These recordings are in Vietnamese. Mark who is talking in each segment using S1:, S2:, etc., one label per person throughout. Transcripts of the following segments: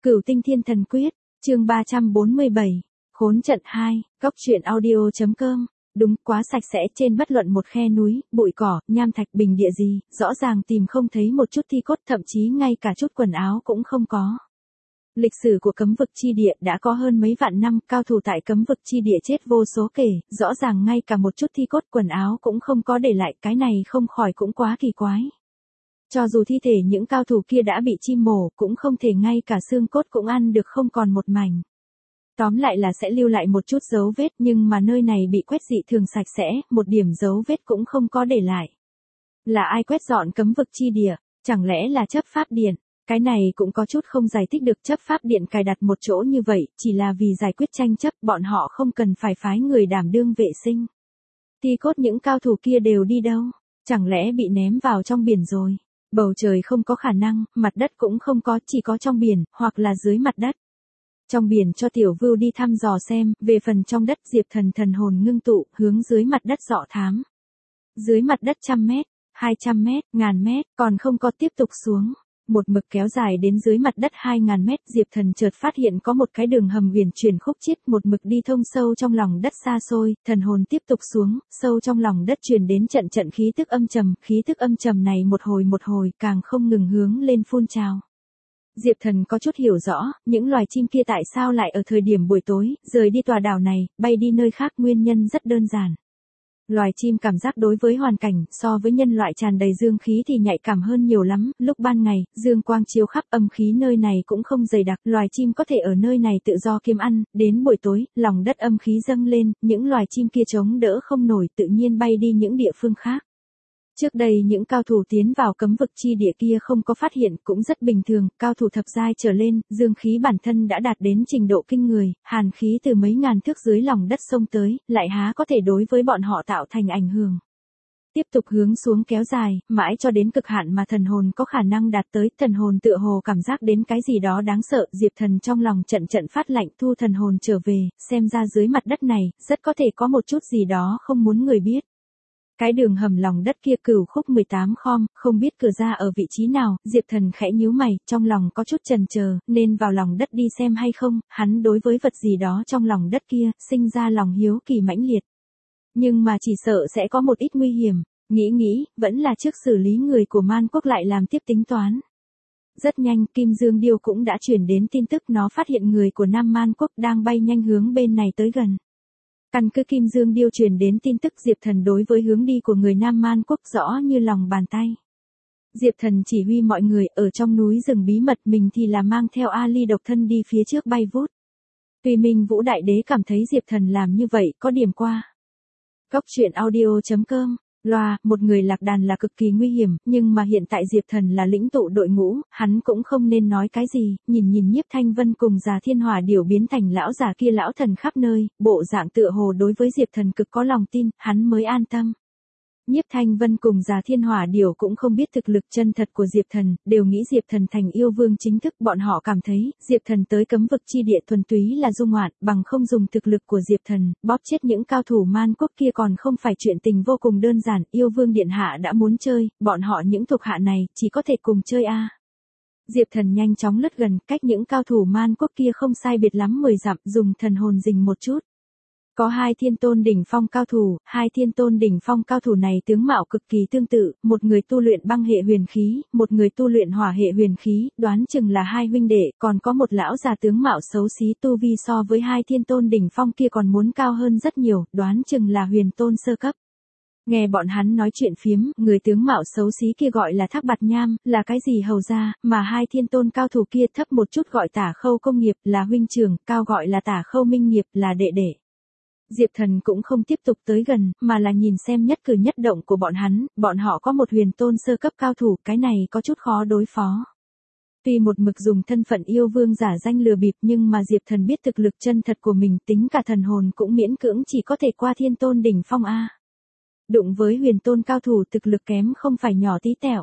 S1: Cửu Tinh Thiên Thần Quyết, chương 347, Khốn trận 2, Cóc truyện audio.com. Đúng, quá sạch sẽ, trên bất luận một khe núi, bụi cỏ, nham thạch, bình địa gì, rõ ràng tìm không thấy một chút thi cốt, thậm chí ngay cả chút quần áo cũng không có. Lịch sử của cấm vực chi địa đã có hơn mấy vạn năm, cao thủ tại cấm vực chi địa chết vô số kể, rõ ràng ngay cả một chút thi cốt quần áo cũng không có để lại, cái này không khỏi cũng quá kỳ quái. Cho dù thi thể những cao thủ kia đã bị chim mổ, cũng không thể ngay cả xương cốt cũng ăn được không còn một mảnh. Tóm lại là sẽ lưu lại một chút dấu vết, nhưng mà nơi này bị quét dị thường sạch sẽ, một điểm dấu vết cũng không có để lại. Là ai quét dọn cấm vực chi địa? Chẳng lẽ là chấp pháp điện? Cái này cũng có chút không giải thích được, chấp pháp điện cài đặt một chỗ như vậy, chỉ là vì giải quyết tranh chấp, bọn họ không cần phải phái người đảm đương vệ sinh. Thi cốt những cao thủ kia đều đi đâu? Chẳng lẽ bị ném vào trong biển rồi? Bầu trời không có khả năng, mặt đất cũng không có, chỉ có trong biển, hoặc là dưới mặt đất. Trong biển cho Tiểu Vưu đi thăm dò xem, về phần trong đất Diệp Thần thần hồn ngưng tụ, hướng dưới mặt đất dọ thám. Dưới mặt đất 100 mét, 200 mét, 1000 mét, còn không có tiếp tục xuống. Một mực kéo dài đến dưới mặt đất 2000 mét, Diệp Thần chợt phát hiện có một cái đường hầm huyền chuyển khúc chiết, một mực đi thông sâu trong lòng đất xa xôi, thần hồn tiếp tục xuống, sâu trong lòng đất truyền đến trận trận khí tức âm trầm này một hồi càng không ngừng hướng lên phun trào. Diệp Thần có chút hiểu rõ, những loài chim kia tại sao lại ở thời điểm buổi tối, rời đi tòa đảo này, bay đi nơi khác, nguyên nhân rất đơn giản. Loài chim cảm giác đối với hoàn cảnh, so với nhân loại tràn đầy dương khí thì nhạy cảm hơn nhiều lắm, lúc ban ngày, dương quang chiếu khắp, âm khí nơi này cũng không dày đặc, loài chim có thể ở nơi này tự do kiếm ăn, đến buổi tối, lòng đất âm khí dâng lên, những loài chim kia chống đỡ không nổi, tự nhiên bay đi những địa phương khác. Trước đây những cao thủ tiến vào cấm vực chi địa kia không có phát hiện, cũng rất bình thường, cao thủ thập giai trở lên, dương khí bản thân đã đạt đến trình độ kinh người, hàn khí từ mấy ngàn thước dưới lòng đất xông tới, lại há có thể đối với bọn họ tạo thành ảnh hưởng. Tiếp tục hướng xuống kéo dài, mãi cho đến cực hạn mà thần hồn có khả năng đạt tới, thần hồn tựa hồ cảm giác đến cái gì đó đáng sợ, Diệp Thần trong lòng trận trận phát lạnh, thu thần hồn trở về, xem ra dưới mặt đất này, rất có thể có một chút gì đó không muốn người biết. Cái đường hầm lòng đất kia Cửu Khúc 18 khom, không biết cửa ra ở vị trí nào, Diệp Thần khẽ nhíu mày, trong lòng có chút chần chờ, nên vào lòng đất đi xem hay không, hắn đối với vật gì đó trong lòng đất kia, sinh ra lòng hiếu kỳ mãnh liệt. Nhưng mà chỉ sợ sẽ có một ít nguy hiểm, nghĩ, vẫn là trước xử lý người của Man Quốc lại làm tiếp tính toán. Rất nhanh, Kim Dương Điêu cũng đã chuyển đến tin tức, nó phát hiện người của Nam Man Quốc đang bay nhanh hướng bên này tới gần. Căn cứ Kim Dương Điêu truyền đến tin tức, Diệp Thần đối với hướng đi của người Nam Man Quốc rõ như lòng bàn tay. Diệp Thần chỉ huy mọi người ở trong núi rừng bí mật, mình thì là mang theo Ali độc thân đi phía trước bay vút. Tuy Minh Vũ Đại Đế cảm thấy Diệp Thần làm như vậy có điểm qua. Cóc truyện audio.com. Loa, một người lạc đàn là cực kỳ nguy hiểm, nhưng mà hiện tại Diệp Thần là lĩnh tụ đội ngũ, hắn cũng không nên nói cái gì, nhìn Nhiếp Thanh Vân cùng Già Thiên Hỏa Điểu biến thành lão già kia lão thần khắp nơi, bộ dạng tựa hồ đối với Diệp Thần cực có lòng tin, hắn mới an tâm. Nhiếp Thanh Vân cùng Già Thiên Hỏa Điểu cũng không biết thực lực chân thật của Diệp Thần, đều nghĩ Diệp Thần thành yêu vương chính thức, bọn họ cảm thấy, Diệp Thần tới cấm vực chi địa thuần túy là dung ngoạn, bằng không dùng thực lực của Diệp Thần, bóp chết những cao thủ Man Quốc kia còn không phải chuyện tình vô cùng đơn giản, yêu vương điện hạ đã muốn chơi, bọn họ những thuộc hạ này, chỉ có thể cùng chơi a. Diệp Thần nhanh chóng lướt gần, cách những cao thủ Man Quốc kia không sai biệt lắm 10 dặm, dùng thần hồn rình một chút. Có hai thiên tôn đỉnh phong cao thủ, hai thiên tôn đỉnh phong cao thủ này tướng mạo cực kỳ tương tự, một người tu luyện băng hệ huyền khí, một người tu luyện hỏa hệ huyền khí, đoán chừng là hai huynh đệ, còn có một lão già tướng mạo xấu xí tu vi so với hai thiên tôn đỉnh phong kia còn muốn cao hơn rất nhiều, đoán chừng là huyền tôn sơ cấp. Nghe bọn hắn nói chuyện phiếm, người tướng mạo xấu xí kia gọi là Thác Bạt Nham, là cái gì hầu gia, mà hai thiên tôn cao thủ kia thấp một chút gọi Tả Khâu Công Nghiệp, là huynh trưởng, cao gọi là Tả Khâu Minh Nghiệp, là đệ đệ. Diệp Thần cũng không tiếp tục tới gần, mà là nhìn xem nhất cử nhất động của bọn hắn, bọn họ có một huyền tôn sơ cấp cao thủ, cái này có chút khó đối phó. Tuy một mực dùng thân phận yêu vương giả danh lừa bịp, nhưng mà Diệp Thần biết thực lực chân thật của mình, tính cả thần hồn cũng miễn cưỡng chỉ có thể qua thiên tôn đỉnh phong a. Đụng với huyền tôn cao thủ thực lực kém không phải nhỏ tí tẹo.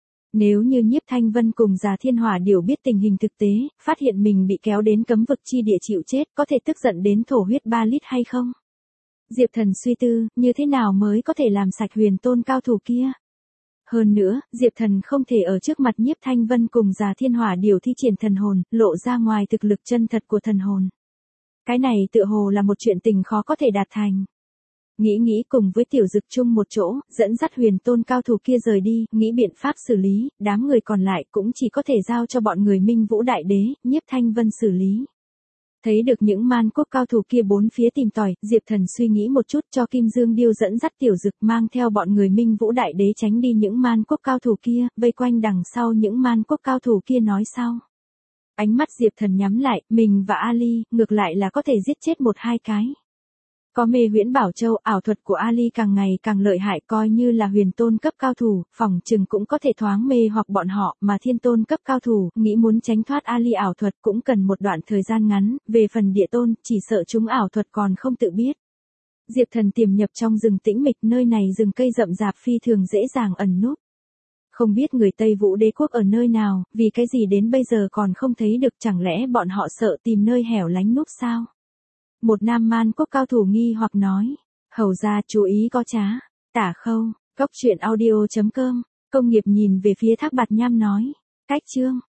S1: Nếu như Nhiếp Thanh Vân cùng Già Thiên Hỏa Điểu biết tình hình thực tế, phát hiện mình bị kéo đến cấm vực chi địa chịu chết, có thể tức giận đến thổ huyết 3 lít hay không? Diệp Thần suy tư, như thế nào mới có thể làm sạch huyền tôn cao thủ kia? Hơn nữa, Diệp Thần không thể ở trước mặt Nhiếp Thanh Vân cùng Già Thiên Hỏa điều thi triển thần hồn, lộ ra ngoài thực lực chân thật của thần hồn. Cái này tựa hồ là một chuyện tình khó có thể đạt thành. Nghĩ cùng với Tiểu Dực chung một chỗ, dẫn dắt huyền tôn cao thủ kia rời đi, nghĩ biện pháp xử lý, đám người còn lại cũng chỉ có thể giao cho bọn người Minh Vũ Đại Đế, Nhiếp Thanh Vân xử lý. Thấy được những man quốc cao thủ kia bốn phía tìm tòi, Diệp Thần suy nghĩ một chút cho Kim Dương Điêu dẫn dắt Tiểu Dực mang theo bọn người Minh Vũ Đại Đế tránh đi những man quốc cao thủ kia, vây quanh đằng sau những man quốc cao thủ kia nói sau. Ánh mắt Diệp Thần nhắm lại, mình và Ali, ngược lại là có thể giết chết một hai cái. Có mê huyễn bảo châu, ảo thuật của Ali càng ngày càng lợi hại, coi như là huyền tôn cấp cao thủ, phỏng chừng cũng có thể thoáng mê hoặc bọn họ, mà thiên tôn cấp cao thủ, nghĩ muốn tránh thoát Ali ảo thuật cũng cần một đoạn thời gian ngắn, về phần địa tôn, chỉ sợ chúng ảo thuật còn không tự biết. Diệp Thần tiềm nhập trong rừng tĩnh mịch, nơi này rừng cây rậm rạp phi thường dễ dàng ẩn núp. Không biết người Tây Vũ Đế quốc ở nơi nào, vì cái gì đến bây giờ còn không thấy được, chẳng lẽ bọn họ sợ tìm nơi hẻo lánh núp sao? Một nam man quốc cao thủ nghi hoặc nói, hầu ra chú ý có trá, Tả Khâu, Cốc truyện audio.com, Công Nghiệp nhìn về phía Thác Bạt Nham nói, cách chương.